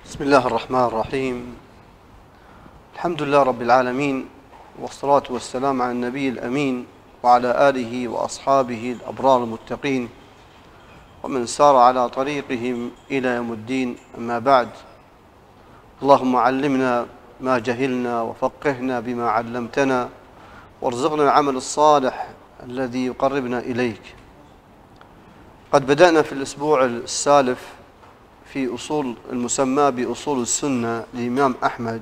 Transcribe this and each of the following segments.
بسم الله الرحمن الرحيم. الحمد لله رب العالمين، والصلاة والسلام على النبي الأمين وعلى آله وأصحابه الأبرار المتقين ومن سار على طريقهم إلى يوم الدين. أما بعد، اللهم علمنا ما جهلنا وفقهنا بما علمتنا وارزقنا العمل الصالح الذي يقربنا إليك. قد بدأنا في الأسبوع السالف في أصول المسمى بأصول السنة للإمام أحمد،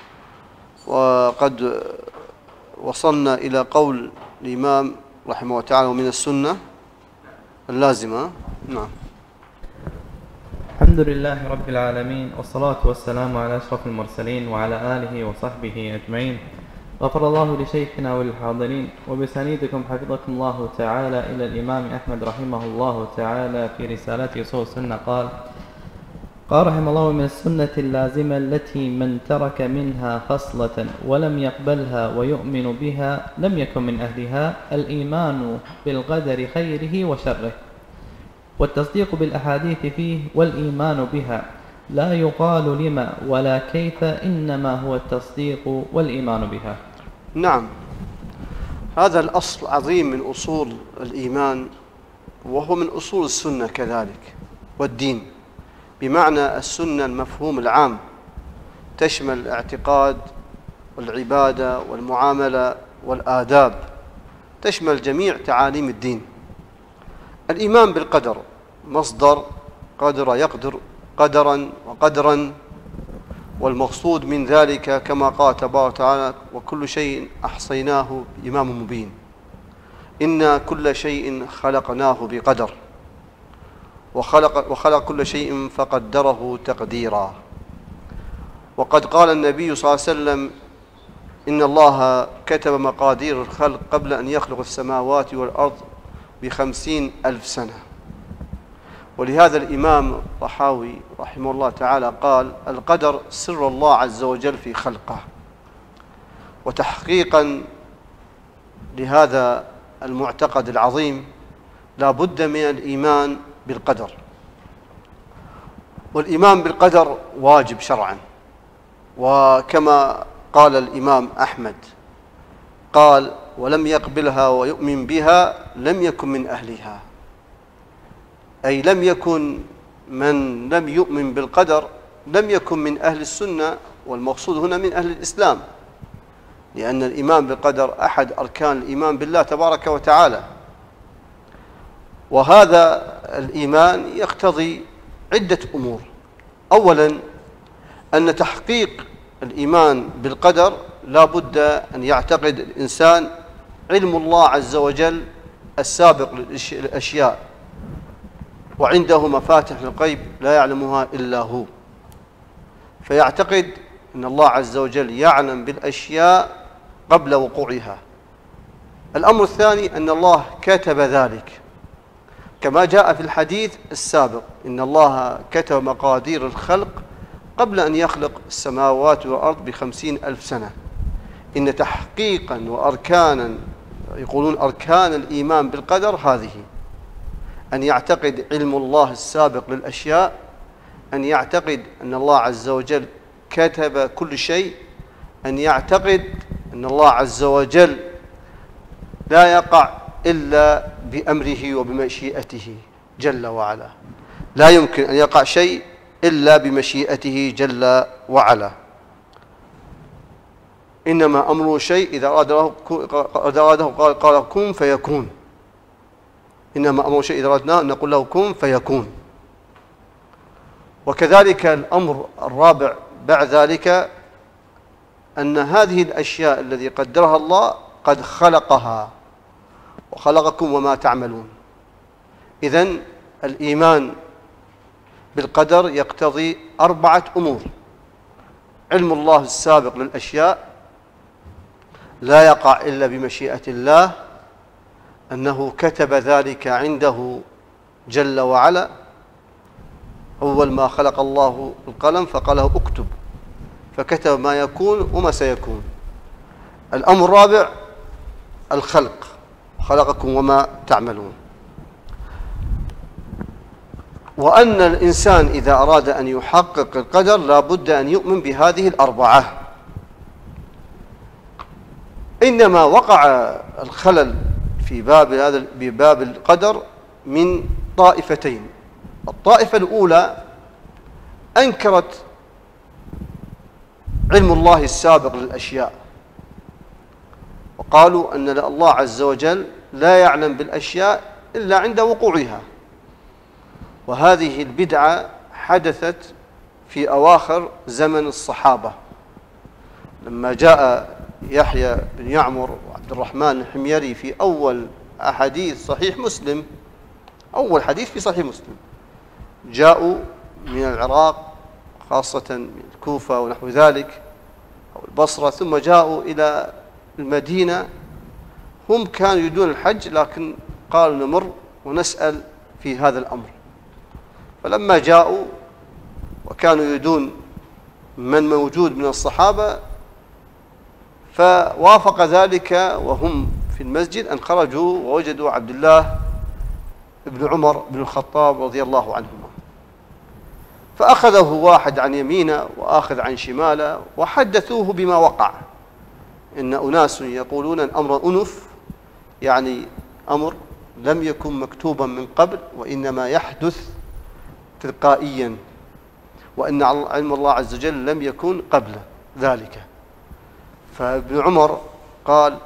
وقد وصلنا إلى قول الإمام رحمه الله تعالى: ومن السنة اللازمة. نعم. الحمد لله رب العالمين، والصلاة والسلام على أشرف المرسلين وعلى آله وصحبه أجمعين. غفر الله لشيخنا وللحاضرين، وبسنيدكم حفظكم الله تعالى إلى الإمام أحمد رحمه الله تعالى في رسالته أصول السنة قال رحمه الله: من السنة اللازمة التي من ترك منها خصلة ولم يقبلها ويؤمن بها لم يكن من أهلها الإيمان بالقدر خيره وشره، والتصديق بالأحاديث فيه والإيمان بها، لا يقال لما ولا كيف، إنما هو التصديق والإيمان بها. نعم، هذا الأصل عظيم من أصول الإيمان، وهو من أصول السنة كذلك والدين، بمعنى السنة المفهوم العام تشمل الاعتقاد والعبادة والمعاملة والآداب، تشمل جميع تعاليم الدين. الإيمان بالقدر مصدر قدر يقدر قدرا وقدرا، والمقصود من ذلك كما قال تبارك وتعالى: وكل شيء أحصيناه بإمام مبين، إنا كل شيء خلقناه بقدر، وخلق كل شيء فقدره تقديرا. وقد قال النبي صلى الله عليه وسلم: إن الله كتب مقادير الخلق قبل أن يخلق السماوات والأرض ب50,000 سنة. ولهذا الإمام الطحاوي رحمه الله تعالى قال: القدر سر الله عز وجل في خلقه. وتحقيقا لهذا المعتقد العظيم لا بد من الإيمان بالقدر، والإيمان بالقدر واجب شرعا، وكما قال الإمام أحمد قال: ولم يقبلها ويؤمن بها لم يكن من أهلها، أي لم يكن من لم يؤمن بالقدر لم يكن من أهل السنة، والمقصود هنا من أهل الإسلام، لأن الإيمان بالقدر أحد أركان الإيمان بالله تبارك وتعالى. وهذا الإيمان يقتضي عدة أمور. أولا، أن تحقيق الإيمان بالقدر لا بد أن يعتقد الإنسان علم الله عز وجل السابق للأشياء، وعنده مفاتح الغيب لا يعلمها إلا هو، فيعتقد أن الله عز وجل يعلم بالأشياء قبل وقوعها. الأمر الثاني أن الله كتب ذلك، كما جاء في الحديث السابق: إن الله كتب مقادير الخلق قبل أن يخلق السماوات والأرض ب50,000 سنة. إن تحقيقا وأركانا، يقولون أركان الإيمان بالقدر هذه: أن يعتقد علم الله السابق للأشياء، أن يعتقد أن الله عز وجل كتب كل شيء، أن يعتقد أن الله عز وجل لا يقع إلا بأمره وبمشيئته جل وعلا، لا يمكن أن يقع شيء إلا بمشيئته جل وعلا. إنما أمره شيء إذا أراده قال كن فيكون. إنما أمره شيء إذا أردناه أن نقول له كن فيكون. وكذلك الأمر الرابع بعد ذلك أن هذه الأشياء التي قدرها الله قد خلقها وخلقكم وما تعملون. إذن الإيمان بالقدر يقتضي 4 أمور: علم الله السابق للأشياء لا يقع إلا بمشيئة الله، أنه كتب ذلك عنده جل وعلا، أول ما خلق الله القلم فقال له اكتب، فكتب ما يكون وما سيكون. الأمر الرابع الخلق، خلقكم وما تعملون. وأن الإنسان إذا أراد أن يحقق القدر لا بد أن يؤمن بهذه الأربعة. إنما وقع الخلل في باب القدر من طائفتين. الطائفة الأولى أنكرت علم الله السابق للأشياء، وقالوا أن الله عز وجل لا يعلم بالأشياء إلا عند وقوعها. وهذه البدعة حدثت في أواخر زمن الصحابة، لما جاء يحيى بن يعمر وعبد الرحمن الحميري في أول أحاديث صحيح مسلم، أول حديث في صحيح مسلم، جاءوا من العراق خاصة من الكوفة ونحو ذلك أو البصرة، ثم جاءوا إلى المدينة. هم كانوا يريدون الحج لكن قالوا نمر ونسأل في هذا الأمر. فلما جاءوا وكانوا يريدون من موجود من الصحابة، فوافق ذلك وهم في المسجد أن خرجوا ووجدوا عبد الله بن عمر بن الخطاب رضي الله عنهما، فأخذه واحد عن يمينه وآخذ عن شماله وحدثوه بما وقع. إن أناس يقولون الأمر أنف، يعني أمر لم يكن مكتوبا من قبل وإنما يحدث تلقائيا، وأن علم الله عز وجل لم يكن قبل ذلك. فابن عمر قال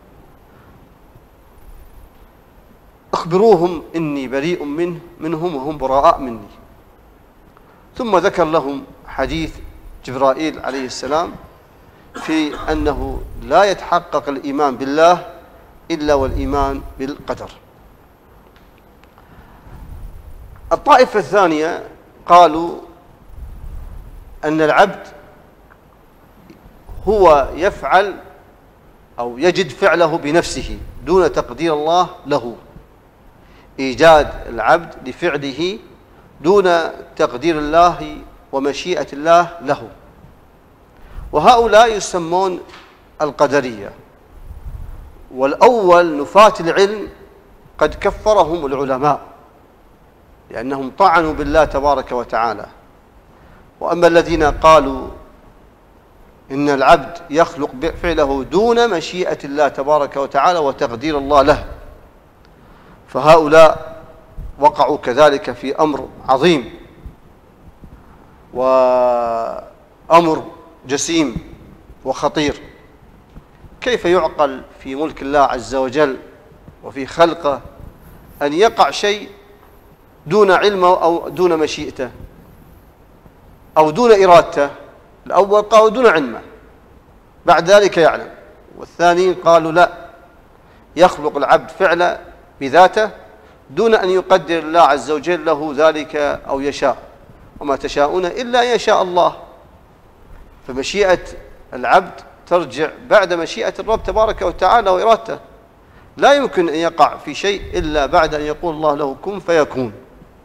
أخبروهم إني بريء منهم وهم براء مني. ثم ذكر لهم حديث جبرائيل عليه السلام في أنه لا يتحقق الإيمان بالله إلا والإيمان بالقدر. الطائفة الثانية قالوا أن العبد هو يفعل أو يجد فعله بنفسه دون تقدير الله له، إيجاد العبد لفعله دون تقدير الله ومشيئة الله له. وهؤلاء يسمون القدرية. والأول نفاة العلم قد كفرهم العلماء لأنهم طعنوا بالله تبارك وتعالى. وأما الذين قالوا إن العبد يخلق فعله دون مشيئة الله تبارك وتعالى وتقدير الله له، فهؤلاء وقعوا كذلك في أمر عظيم وأمر جسيم وخطير. كيف يعقل في ملك الله عز وجل وفي خلقه أن يقع شيء دون علمه أو دون مشيئته أو دون إرادته؟ الأول قالوا دون علمه، بعد ذلك يعلم. والثاني قالوا لا، يخلق العبد فعلا بذاته دون أن يقدر الله عز وجل له ذلك أو يشاء، وما تشاءون إلا أن يشاء الله. فمشيئة العبد ترجع بعد مشيئة الرب تبارك وتعالى وإرادته. لا يمكن أن يقع في شيء إلا بعد أن يقول الله له كن فيكون.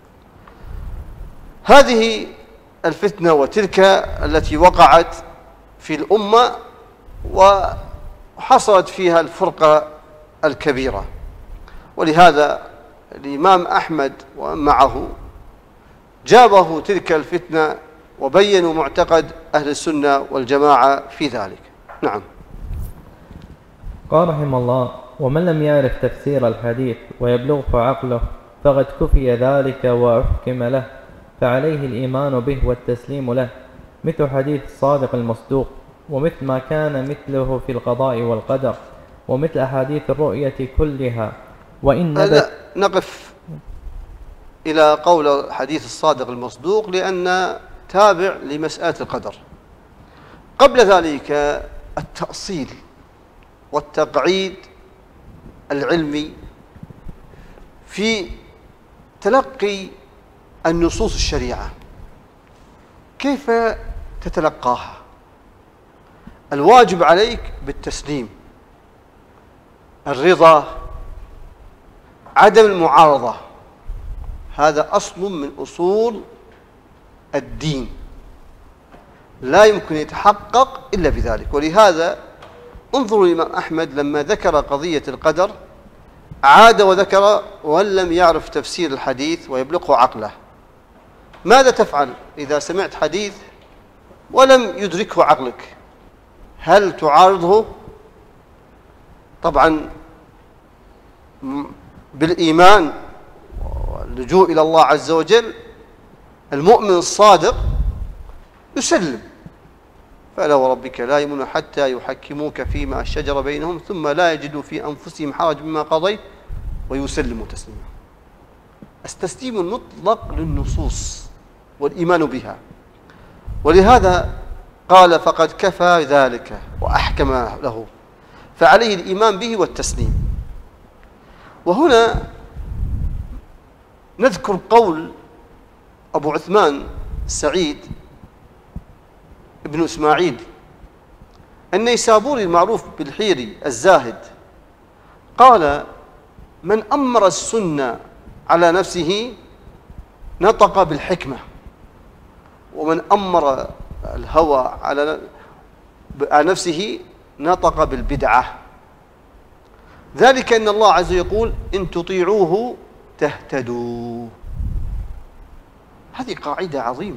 هذه الفتنة وتلك التي وقعت في الأمة وحصلت فيها الفرقة الكبيرة. ولهذا الإمام أحمد ومن معه جابه تلك الفتنة وبينوا معتقد أهل السنة والجماعة في ذلك. نعم. قال رحمه الله: ومن لم يعرف تفسير الحديث ويبلغه عقله فقد كفي ذلك وأحكم له، فعليه الإيمان به والتسليم له، مثل حديث الصادق المصدوق، ومثل ما كان مثله في القضاء والقدر، ومثل أحاديث الرؤية كلها. وإن نقف إلى قول حديث الصادق المصدوق لأن تابع لمسألة القدر. قبل ذلك التأصيل والتقعيد العلمي في تلقي النصوص الشريعة، كيف تتلقاها؟ الواجب عليك بالتسليم، الرضا، عدم المعارضة. هذا أصل من أصول الدين لا يمكن يتحقق إلا بذلك. ولهذا انظروا الإمام أحمد لما ذكر قضية القدر عاد وذكر وأن لم يعرف تفسير الحديث ويبلغه عقله. ماذا تفعل إذا سمعت حديث ولم يدركه عقلك؟ هل تعارضه؟ طبعا بالإيمان واللجوء إلى الله عز وجل المؤمن الصادق يسلم. فلا وربك لا يؤمنون حتى يحكموك فيما شجر بينهم ثم لا يجدوا في أنفسهم حرج مما قضيت ويسلموا تسليما. التسليم المطلق للنصوص والإيمان بها، ولهذا قال فقد كفى ذلك وأحكم له، فعليه الإيمان به والتسليم. وهنا نذكر قول أبو عثمان سعيد ابن إسماعيل النيسابوري المعروف بالحيري الزاهد، قال: من أمر السنة على نفسه نطق بالحكمة، ومن أمر الهوى على نفسه نطق بالبدعة. ذلك أن الله عز وجل يقول: إن تطيعوه تهتدوا. هذه قاعدة عظيمة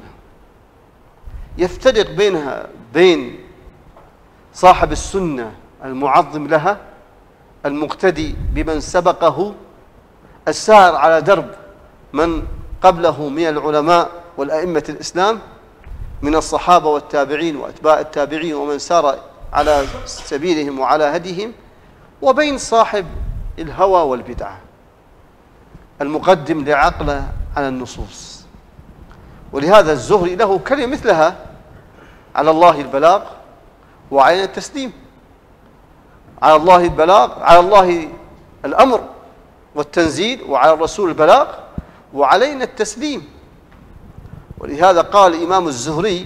يفترق بينها بين صاحب السنة المعظم لها المقتدي بمن سبقه السائر على درب من قبله من العلماء والأئمة الإسلام من الصحابة والتابعين وأتباع التابعين ومن سار على سبيلهم وعلى هديهم، وبين صاحب الهوى والبدعة المقدم لعقله على النصوص. ولهذا الزهري له كلمة مثلها: على الله البلاغ وعلينا التسليم. على الله البلاغ، على الله الأمر والتنزيل، وعلى الرسول البلاغ وعلينا التسليم. ولهذا قال الإمام الزهري: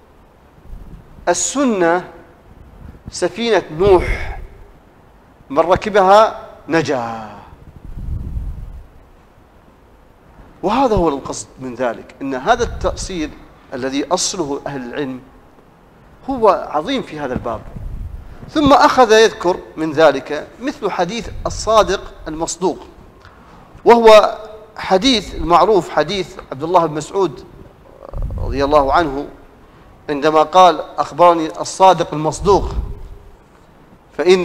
السنة سفينة نوح من ركبها نجا. وهذا هو القصد من ذلك، إن هذا التأصيل الذي أصله أهل العلم هو عظيم في هذا الباب. ثم أخذ يذكر من ذلك مثل حديث الصادق المصدوق، وهو حديث المعروف حديث عبد الله بن مسعود رضي الله عنه عندما قال: أخبرني الصادق المصدوق فإن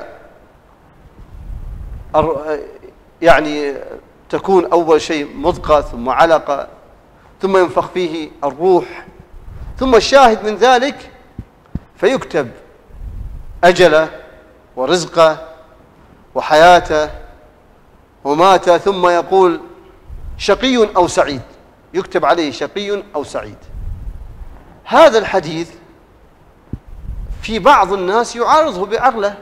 يعني تكون أول شيء مضغة ثم علقة ثم ينفخ فيه الروح، ثم الشاهد من ذلك فيكتب أجله ورزقه وحياته وماته، ثم يقول شقي أو سعيد، يكتب عليه شقي أو سعيد. هذا الحديث في بعض الناس يعارضه بعقله.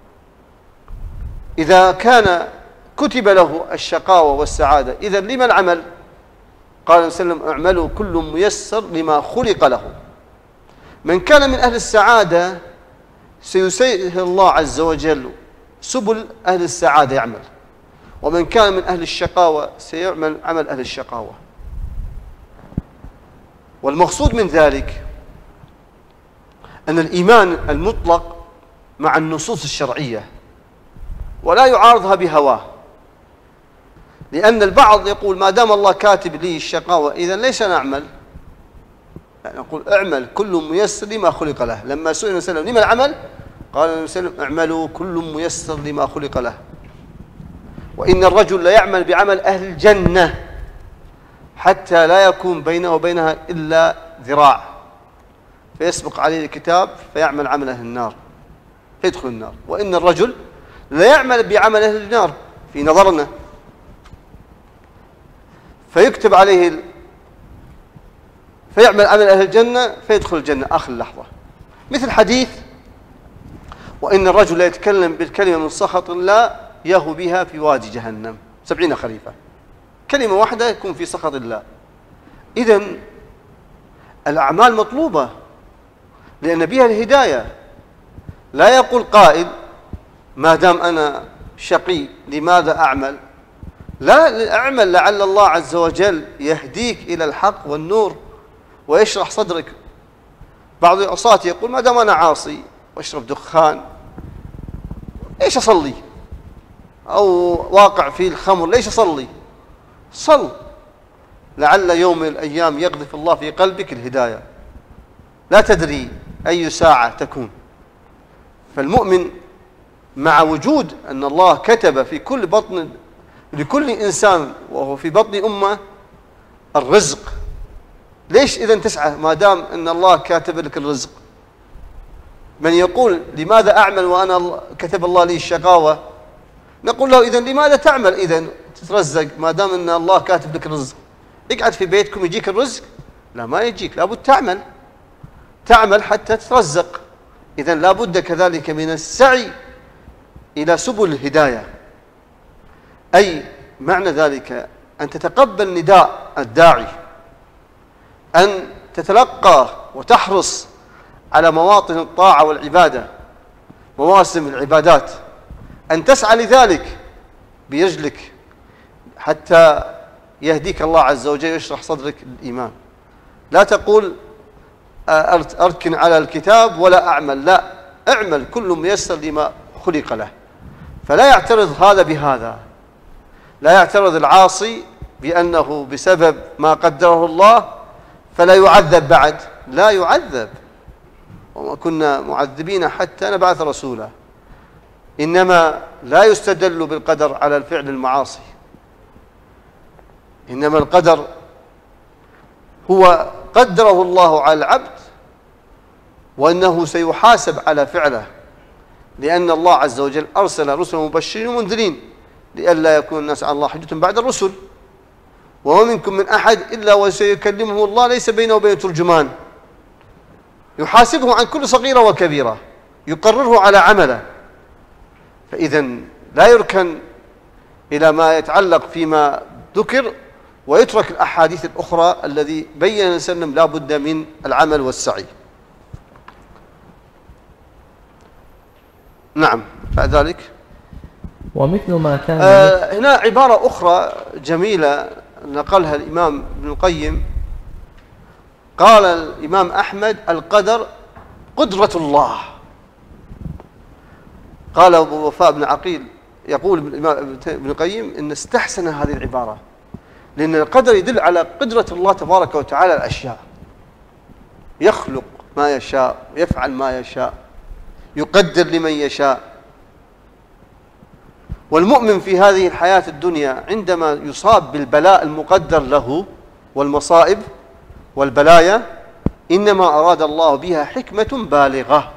إذا كان كتب له الشقاوة والسعادة إذن لما العمل؟ قال النبي صلى الله عليه وسلم: اعملوا كل ميسر لما خلق له. من كان من أهل السعادة سيسهل الله عز وجل سبل أهل السعادة يعمل، ومن كان من أهل الشقاوة سيعمل عمل أهل الشقاوة. والمقصود من ذلك أن الإيمان المطلق مع النصوص الشرعية ولا يعارضها بهواه، لأن البعض يقول: ما دام الله كاتب لي الشقاوة إذن ليس نعمل. يعني نقول: اعمل كل ميسر لما خلق له. لما سئل النبي صلى الله عليه وسلم: لما العمل؟ قال النبي صلى الله عليه وسلم: اعملوا كل ميسر لما خلق له. وإن الرجل لا يعمل بعمل أهل الجنة حتى لا يكون بينه وبينها إلا ذراع، فيسبق عليه الكتاب فيعمل عمل أهل النار فيدخل النار. وإن الرجل لا يعمل بعمل أهل النار في نظرنا فيكتب عليه فيعمل عمل أهل الجنة فيدخل الجنة آخر اللحظة. مثل حديث: وإن الرجل لا يتكلم بالكلمة من سخط الله يهو بها في وادي جهنم 70 خريفا. كلمة واحدة يكون في سخط الله. إذن الأعمال مطلوبة لأن بها الهداية. لا يقول قائل: ما دام أنا شقي لماذا أعمل؟ لا، أعمل لعل الله عز وجل يهديك إلى الحق والنور ويشرح صدرك. بعض العصاة يقول: ما دام أنا عاصي واشرب دخان ليش أصلي؟ أو واقع في الخمر ليش أصلي؟ صل، لعل يوم من الأيام يقذف الله في قلبك الهداية، لا تدري أي ساعة تكون. فالمؤمن مع وجود أن الله كتب في كل بطن لكل إنسان وهو في بطن أمه الرزق، ليش إذن تسعى ما دام أن الله كاتب لك الرزق؟ من يقول لماذا أعمل وأنا كتب الله لي الشقاوة، نقول له إذن لماذا تعمل إذن تترزق ما دام أن الله كاتب لك الرزق؟ اقعد في بيتكم يجيك الرزق؟ لا، ما يجيك، لابد تعمل حتى تترزق. إذن لابد كذلك من السعي إلى سبل الهداية، أي معنى ذلك أن تتقبل نداء الداعي، أن تتلقى وتحرص على مواطن الطاعة والعبادة، مواسم العبادات، أن تسعى لذلك برجلك حتى يهديك الله عز وجل ويشرح صدرك للإيمان. لا تقول أركن على الكتاب ولا أعمل، لا، اعمل، كل ميسر لما خلق له. فلا يعترض هذا بهذا، لا يعترض العاصي بأنه بسبب ما قدره الله فلا يعذب بعد، لا يعذب، وما كنا معذبين حتى نبعث رسولا. إنما لا يستدل بالقدر على الفعل المعاصي، إنما القدر هو قدره الله على العبد وأنه سيحاسب على فعله، لأن الله عز وجل أرسل رسلا مبشرين ومنذرين لئلا يكون الناس على الله حجة بعد الرسل. وما منكم من أحد إلا وسيكلمه الله ليس بينه وبين ترجمان، يحاسبه عن كل صغيرة وكبيرة، يقرره على عمله. فإذا لا يركن إلى ما يتعلق فيما ذكر ويترك الأحاديث الأخرى الذي بين وسلم لا بد من العمل والسعي. نعم، بعد ذلك ومثل ما كان هنا عبارة أخرى جميلة نقلها الإمام ابن القيم. قال الإمام أحمد: القدر قدرة الله. قال أبو وفاء بن عقيل يقول الإمام ابن القيم إن استحسن هذه العبارة، لأن القدر يدل على قدرة الله تبارك وتعالى الأشياء، يخلق ما يشاء ويفعل ما يشاء، يقدر لمن يشاء. والمؤمن في هذه الحياة الدنيا عندما يصاب بالبلاء المقدر له والمصائب والبلايا إنما أراد الله بها حكمة بالغة.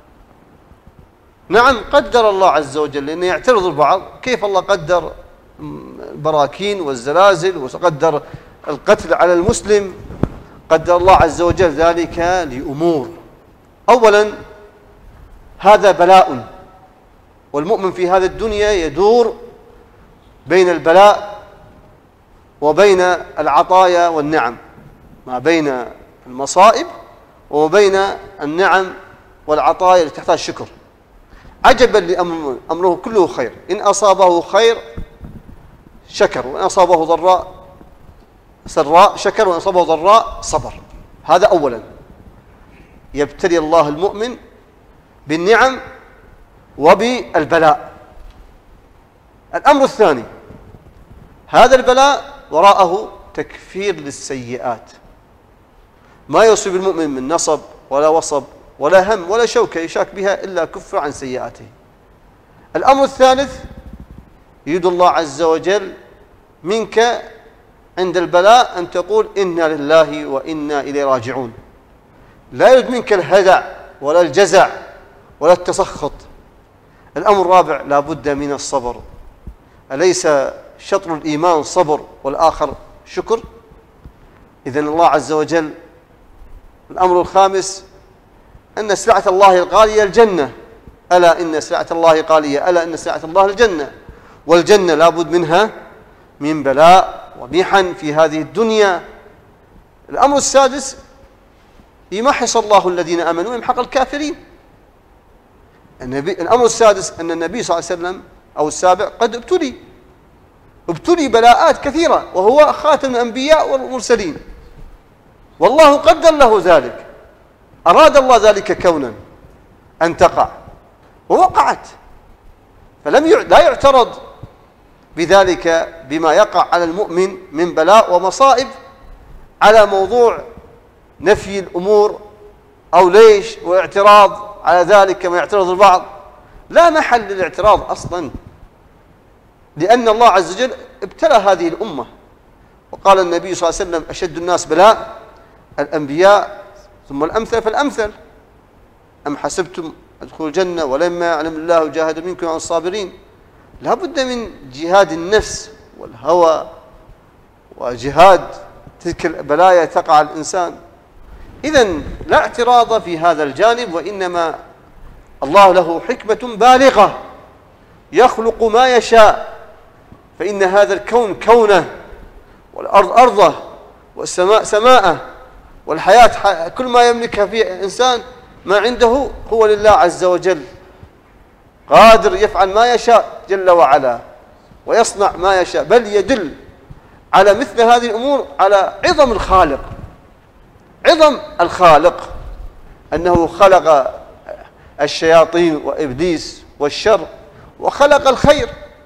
نعم، قدر الله عز وجل، لأنه يعترض البعض: كيف الله قدر البراكين والزلازل وقدر القتل على المسلم؟ قدر الله عز وجل ذلك لأمور. أولا، هذا بلاء، والمؤمن في هذه الدنيا يدور بين البلاء وبين العطايا والنعم، ما بين المصائب وبين النعم والعطايا التي تحتاج شكر. عجبا لأمره، أمره كله خير، إن أصابه خير شكر، وإن أصابه ضراء سراء شكر، وإن أصابه ضراء صبر. هذا أولا، يبتلي الله المؤمن بالنعم وبالبلاء. الأمر الثاني، هذا البلاء وراءه تكفير للسيئات، ما يصيب المؤمن من نصب ولا وصب ولا هم ولا شوكة يشاك بها إلا كفر عن سيئاته. الأمر الثالث، يريد الله عز وجل منك عند البلاء أن تقول: إنا لله وإنا إليه راجعون. لا يريد منك الهدع ولا الجزع ولا التسخط. الأمر الرابع، لا بد من الصبر. أليس شطر الإيمان صبر والآخر شكر؟ إذن الله عز وجل. الأمر الخامس، أن سلعة الله الغالية الجنة، ألا إن سلعة الله غالية، ألا إن سلعة الله الجنة. والجنة لا بد منها من بلاء ومحن في هذه الدنيا. الأمر السادس، يمحص الله الذين آمنوا ويمحق الكافرين. الأمر السادس أن النبي صلى الله عليه وسلم أو السابع قد ابتلي بلاءات كثيرة، وهو خاتم الأنبياء والمرسلين، والله قدر له ذلك، أراد الله ذلك كونا أن تقع ووقعت. لا يعترض بذلك بما يقع على المؤمن من بلاء ومصائب على موضوع نفي الأمور أو ليش واعتراض على ذلك كما يعترض البعض. لا محل للاعتراض أصلا، لأن الله عز وجل ابتلى هذه الأمة، وقال النبي صلى الله عليه وسلم: أشد الناس بلاء الأنبياء ثم الأمثل فالأمثل، أم حسبتم ادخلوا الجنة ولما يعلم الله جاهد منكم عن الصابرين. لا بد من جهاد النفس والهوى وجهاد تلك البلايا تقع على الإنسان. إذن لا اعتراض في هذا الجانب، وإنما الله له حكمة بالغة يخلق ما يشاء، فإن هذا الكون كونه، والأرض أرضه، والسماء سماءه، والحياة كل ما يملكها في الإنسان ما عنده هو لله عز وجل، قادر يفعل ما يشاء جل وعلا ويصنع ما يشاء. بل يدل على مثل هذه الأمور على عظم الخالق، عظم الخالق أنه خلق الشياطين وإبليس والشر وخلق الخير،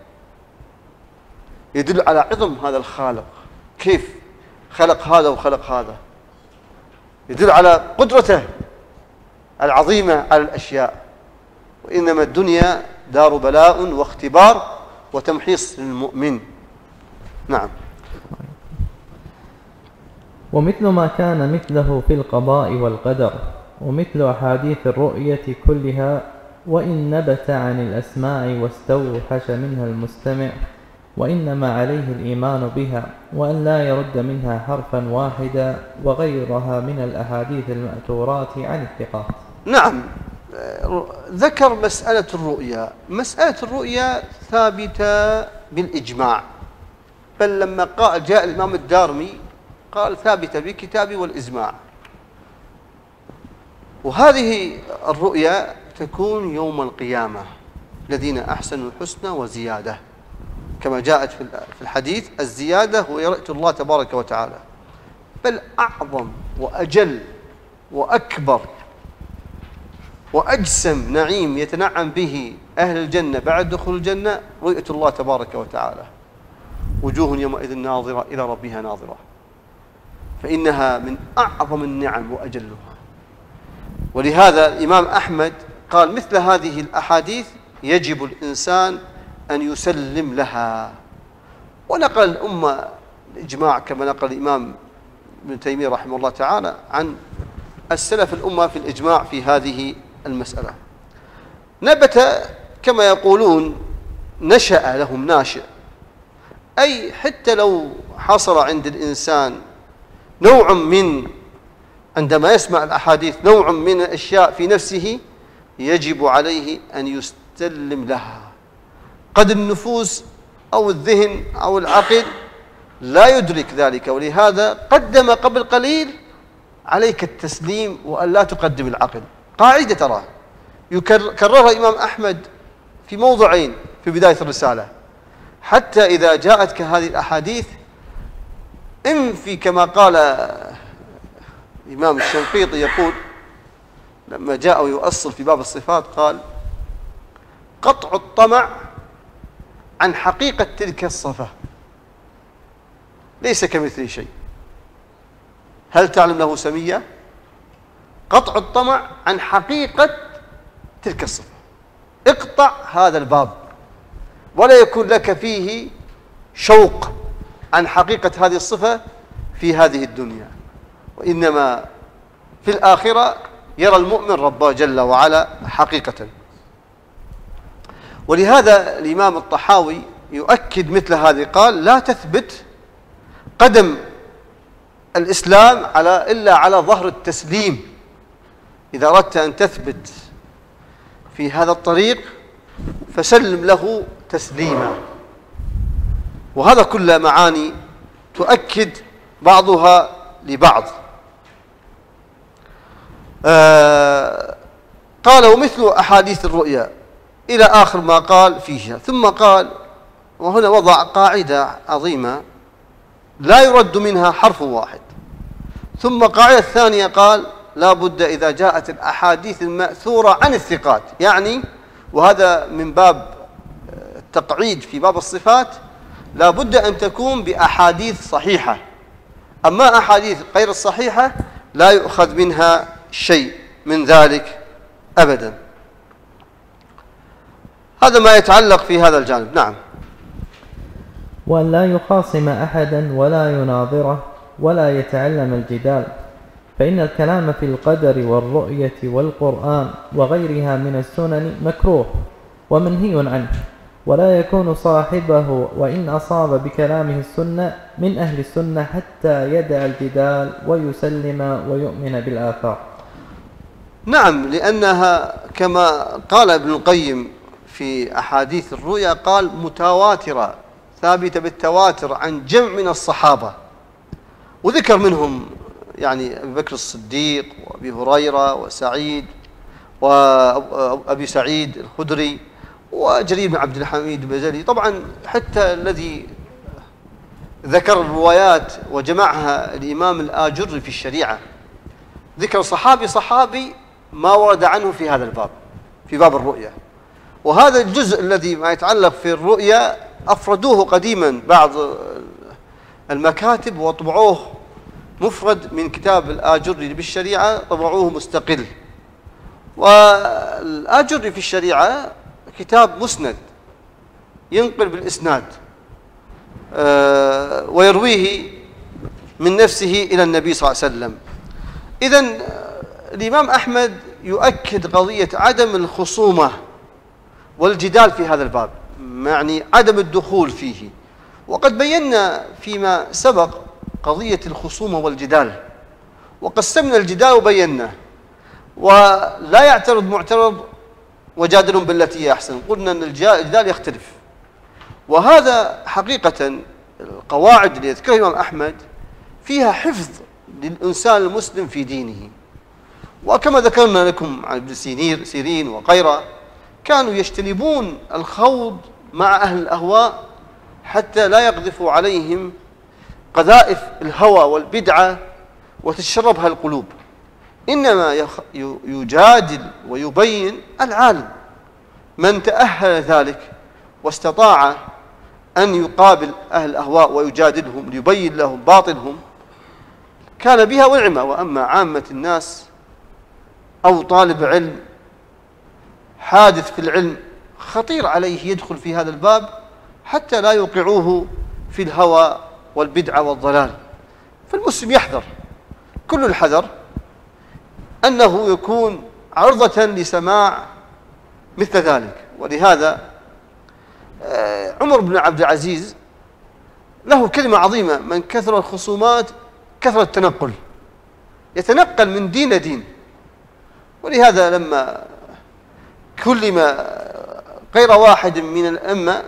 يدل على عظم هذا الخالق، كيف خلق هذا وخلق هذا، يدل على قدرته العظيمة على الأشياء. وإنما الدنيا دار بلاء واختبار وتمحيص للمؤمن. نعم. ومثل ما كان مثله في القضاء والقدر، ومثل أحاديث الرؤية كلها، وإن نبت عن الأسماع واستوحش منها المستمع، وإنما عليه الإيمان بها، وأن لا يرد منها حرفا واحدا، وغيرها من الأحاديث المأثورات عن الثقات. نعم. ذكر مسألة الرؤيا. مسألة الرؤيا ثابتة بالإجماع، بل لما جاء الإمام الدارمي قال ثابتة بالكتاب والإجماع. وهذه الرؤيا تكون يوم القيامة، الذين أحسنوا الحسنى وزيادة، كما جاءت في الحديث: الزيادة هو رؤية الله تبارك وتعالى. بل أعظم وأجل وأكبر وأجسم نعيم يتنعم به أهل الجنة بعد دخول الجنة رؤية الله تبارك وتعالى. وجوه يومئذ ناظرة إلى ربها ناظرة، فإنها من أعظم النعم وأجلها. ولهذا الإمام أحمد قال: مثل هذه الأحاديث يجب الإنسان أن يسلم لها. ونقل الأمة الإجماع كما نقل الإمام ابن تيمية رحمه الله تعالى عن السلف الأمة في الإجماع في هذه المسألة. نبت كما يقولون نشأ لهم ناشئ، أي حتى لو حصل عند الإنسان نوع من، عندما يسمع الأحاديث، نوع من الأشياء في نفسه يجب عليه أن يستلم لها. قد النفوس أو الذهن أو العقل لا يدرك ذلك، ولهذا قدم قبل قليل عليك التسليم وأن لا تقدم العقل. قاعدة ترى كررها الإمام أحمد في موضعين في بداية الرسالة، حتى إذا جاءتك هذه الأحاديث انفي، كما قال الإمام الشنقيطي يقول لما جاء يؤصل في باب الصفات قال: قطع الطمع عن حقيقة تلك الصفة، ليس كمثله شيء، هل تعلم له سمية؟ قطع الطمع عن حقيقة تلك الصفة، اقطع هذا الباب ولا يكون لك فيه شوق عن حقيقة هذه الصفة في هذه الدنيا، وإنما في الآخرة يرى المؤمن ربه جل وعلا حقيقة. ولهذا الإمام الطحاوي يؤكد مثل هذه، قال: لا تثبت قدم الإسلام إلا على ظهر التسليم. إذا أردت أن تثبت في هذا الطريق فسلم له تسليما. وهذا كله معاني تؤكد بعضها لبعض. قال: ومثل أحاديث الرؤيا إلى آخر ما قال فيها. ثم قال، وهنا وضع قاعدة عظيمة لا يرد منها حرف واحد. ثم قاعدة ثانية قال: لا بد إذا جاءت الأحاديث المأثورة عن الثقات، يعني وهذا من باب التقعيد في باب الصفات، لا بد أن تكون بأحاديث صحيحة أما أحاديث غير الصحيحة لا يؤخذ منها شيء من ذلك أبدا. هذا ما يتعلق في هذا الجانب. نعم. وأن لا يخاصم أحدا ولا يناظره ولا يتعلم الجدال، فإن الكلام في القدر والرؤية والقرآن وغيرها من السنن مكروه ومنهي عنه، ولا يكون صاحبه وإن أصاب بكلامه السنة من أهل السنة حتى يدع الجدال ويسلم ويؤمن بالآثار. نعم، لأنها كما قال ابن القيم في أحاديث الرؤيا قال متواترة ثابتة بالتواتر عن جمع من الصحابة، وذكر منهم يعني أبي بكر الصديق وأبي هريرة وسعيد وأبي سعيد الخدري وجرير بن عبد الحميد البجلي. طبعا حتى الذي ذكر الروايات وجمعها الإمام الآجري في الشريعة ذكر صحابي ما ورد عنه في هذا الباب، في باب الرؤيا. وهذا الجزء الذي ما يتعلق في الرؤيا أفردوه قديما بعض المكاتب وطبعوه مفرد من كتاب الآجري بالشريعة، طبعوه مستقل. والآجري في الشريعة كتاب مسند ينقل بالإسناد ويرويه من نفسه إلى النبي صلى الله عليه وسلم. إذن الإمام أحمد يؤكد قضية عدم الخصومة والجدال في هذا الباب، يعني عدم الدخول فيه. وقد بينا فيما سبق قضية الخصومة والجدال، وقسمنا الجدال وبينا، ولا يعترض معترض وجادلهم بالتي هي أحسن. قلنا أن الجدال يختلف، وهذا حقيقة القواعد اللي يذكرها الإمام أحمد فيها حفظ للإنسان المسلم في دينه. وكما ذكرنا لكم عن ابن سيرين وغيره كانوا يجتنبون الخوض مع أهل الأهواء حتى لا يقذفوا عليهم قذائف الهوى والبدعة وتتشربها القلوب، إنما يجادل ويبين العالم. من تأهل ذلك واستطاع أن يقابل أهل الأهواء ويجادلهم ليبين لهم باطلهم كان بها ونعمة. وأما عامة الناس أو طالب علم حادث في العلم خطير عليه يدخل في هذا الباب حتى لا يوقعوه في الهوى والبدعة والضلال. فالمسلم يحذر كل الحذر أنه يكون عرضة لسماع مثل ذلك. ولهذا عمر بن عبد العزيز له كلمة عظيمة: من كثر الخصومات كثر التنقل، يتنقل من دين لدين. ولهذا لما كلم غير واحد من الأئمة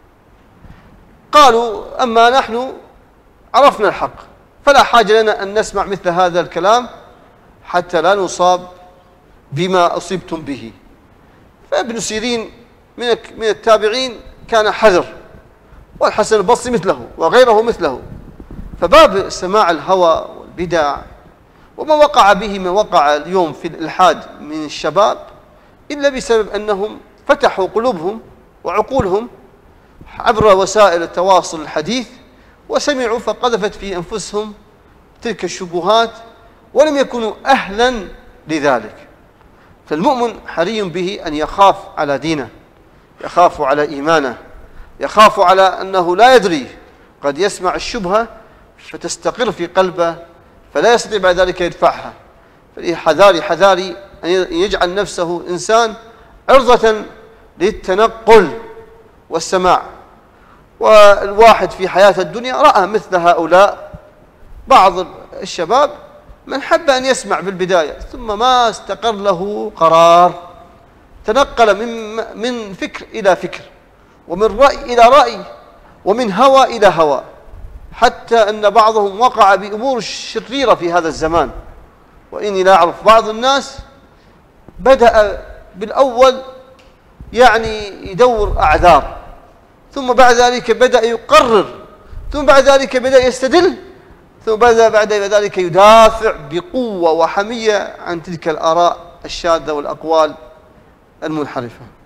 قالوا: أما نحن عرفنا الحق فلا حاجة لنا أن نسمع مثل هذا الكلام حتى لا نصاب بما أصبتم به. فابن سيرين من التابعين كان حذر، والحسن البصري مثله وغيره مثله. فباب سماع الهوى والبدع وما وقع به من وقع اليوم في الإلحاد من الشباب إلا بسبب أنهم فتحوا قلوبهم وعقولهم عبر وسائل التواصل الحديث وسمعوا فقذفت في أنفسهم تلك الشبهات ولم يكونوا أهلا لذلك. فالمؤمن حري به أن يخاف على دينه، يخاف على إيمانه، يخاف على أنه لا يدري، قد يسمع الشبهة فتستقر في قلبه فلا يستطيع بعد ذلك يدفعها. حذاري أن يجعل نفسه إنسان عرضة للتنقل والسماع. والواحد في حياة الدنيا رأى مثل هؤلاء بعض الشباب من حب أن يسمع بالبداية ثم ما استقر له قرار، تنقل من فكر إلى فكر، ومن رأي إلى رأي، ومن هوى إلى هوى، حتى أن بعضهم وقع بأمور شريرة في هذا الزمان. وإني لا أعرف بعض الناس بدأ بالأول يعني يدور أعذار، ثم بعد ذلك بدأ يقرر، ثم بعد ذلك بدأ يستدل، ثم بعد ذلك يدافع بقوة وحمية عن تلك الآراء الشاذة والأقوال المنحرفة.